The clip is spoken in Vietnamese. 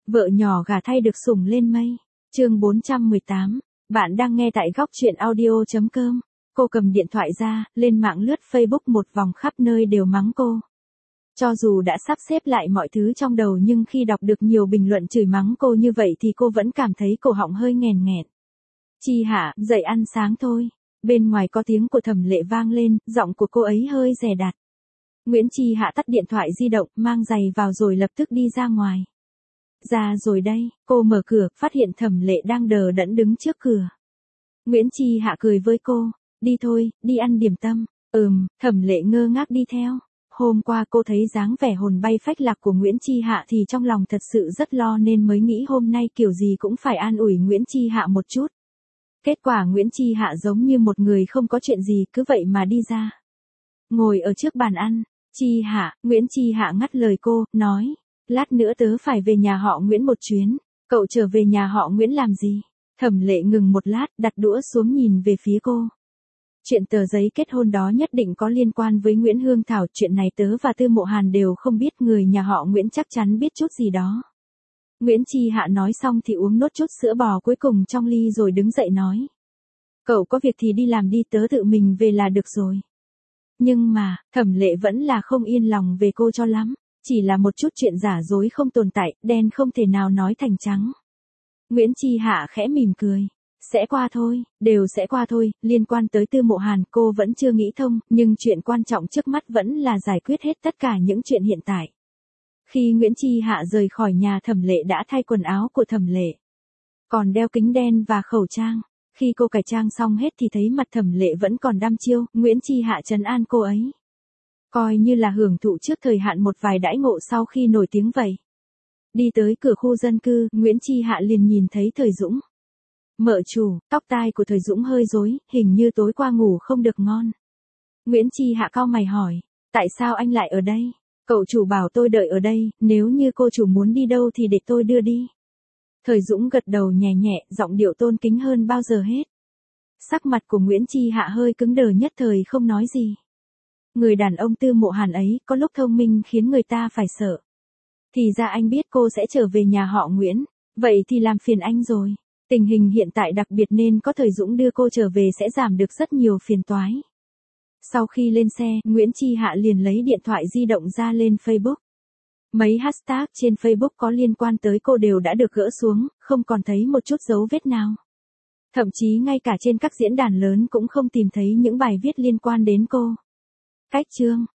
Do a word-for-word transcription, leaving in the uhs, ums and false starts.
Vợ nhỏ gả thay được sủng lên mây. Chương bốn trăm mười tám. Bạn đang nghe tại góc truyện audio chấm com. Cô cầm điện thoại ra, lên mạng lướt Facebook một vòng khắp nơi đều mắng cô. Cho dù đã sắp xếp lại mọi thứ trong đầu nhưng khi đọc được nhiều bình luận chửi mắng cô như vậy thì cô vẫn cảm thấy cổ họng hơi nghèn nghẹn. Chi Hạ, dậy ăn sáng thôi. Bên ngoài có tiếng của Thẩm Lệ vang lên, giọng của cô ấy hơi dè dặt. Nguyễn Chi Hạ tắt điện thoại di động, mang giày vào rồi lập tức đi ra ngoài. Ra rồi đây, cô mở cửa, phát hiện Thẩm Lệ đang đờ đẫn đứng trước cửa. Nguyễn Chi Hạ cười với cô, đi thôi, đi ăn điểm tâm. Ừm, Thẩm Lệ ngơ ngác đi theo. Hôm qua cô thấy dáng vẻ hồn bay phách lạc của Nguyễn Chi Hạ thì trong lòng thật sự rất lo nên mới nghĩ hôm nay kiểu gì cũng phải an ủi Nguyễn Chi Hạ một chút. Kết quả Nguyễn Chi Hạ giống như một người không có chuyện gì cứ vậy mà đi ra. Ngồi ở trước bàn ăn, Chi Hạ, Nguyễn Chi Hạ ngắt lời cô, nói, lát nữa tớ phải về nhà họ Nguyễn một chuyến, cậu trở về nhà họ Nguyễn làm gì? Thẩm Lệ ngừng một lát, đặt đũa xuống nhìn về phía cô. Chuyện tờ giấy kết hôn đó nhất định có liên quan với Nguyễn Hương Thảo, chuyện này tớ và Tư Mộ Hàn đều không biết, người nhà họ Nguyễn chắc chắn biết chút gì đó. Nguyễn Chi Hạ nói xong thì uống nốt chút sữa bò cuối cùng trong ly rồi đứng dậy nói. Cậu có việc thì đi làm đi, tớ tự mình về là được rồi. Nhưng mà, Thẩm Lệ vẫn là không yên lòng về cô cho lắm, chỉ là một chút chuyện giả dối không tồn tại, đen không thể nào nói thành trắng. Nguyễn Chi Hạ khẽ mỉm cười. Sẽ qua thôi, đều sẽ qua thôi, liên quan tới Tư Mộ Hàn cô vẫn chưa nghĩ thông, nhưng chuyện quan trọng trước mắt vẫn là giải quyết hết tất cả những chuyện hiện tại. Khi Nguyễn Chi Hạ rời khỏi nhà, Thẩm Lệ đã thay quần áo của Thẩm Lệ, còn đeo kính đen và khẩu trang. Khi cô cải trang xong hết thì thấy mặt Thẩm Lệ vẫn còn đăm chiêu, Nguyễn Chi Hạ trấn an cô ấy. Coi như là hưởng thụ trước thời hạn một vài đãi ngộ sau khi nổi tiếng vậy. Đi tới cửa khu dân cư, Nguyễn Chi Hạ liền nhìn thấy Thời Dũng. Mợ chủ, tóc tai của Thời Dũng hơi rối, hình như tối qua ngủ không được ngon. Nguyễn Chi Hạ cau mày hỏi, tại sao anh lại ở đây? Cậu chủ bảo tôi đợi ở đây, nếu như cô chủ muốn đi đâu thì để tôi đưa đi. Thời Dũng gật đầu nhẹ nhẹ, giọng điệu tôn kính hơn bao giờ hết. Sắc mặt của Nguyễn Chi Hạ hơi cứng đờ, nhất thời không nói gì. Người đàn ông Tư Mộ Hàn ấy có lúc thông minh khiến người ta phải sợ. Thì ra anh biết cô sẽ trở về nhà họ Nguyễn, vậy thì làm phiền anh rồi. Tình hình hiện tại đặc biệt nên có Thời Dũng đưa cô trở về sẽ giảm được rất nhiều phiền toái. Sau khi lên xe, Nguyễn Chi Hạ liền lấy điện thoại di động ra lên Facebook. Mấy hashtag trên Facebook có liên quan tới cô đều đã được gỡ xuống, không còn thấy một chút dấu vết nào. Thậm chí ngay cả trên các diễn đàn lớn cũng không tìm thấy những bài viết liên quan đến cô. Cách chương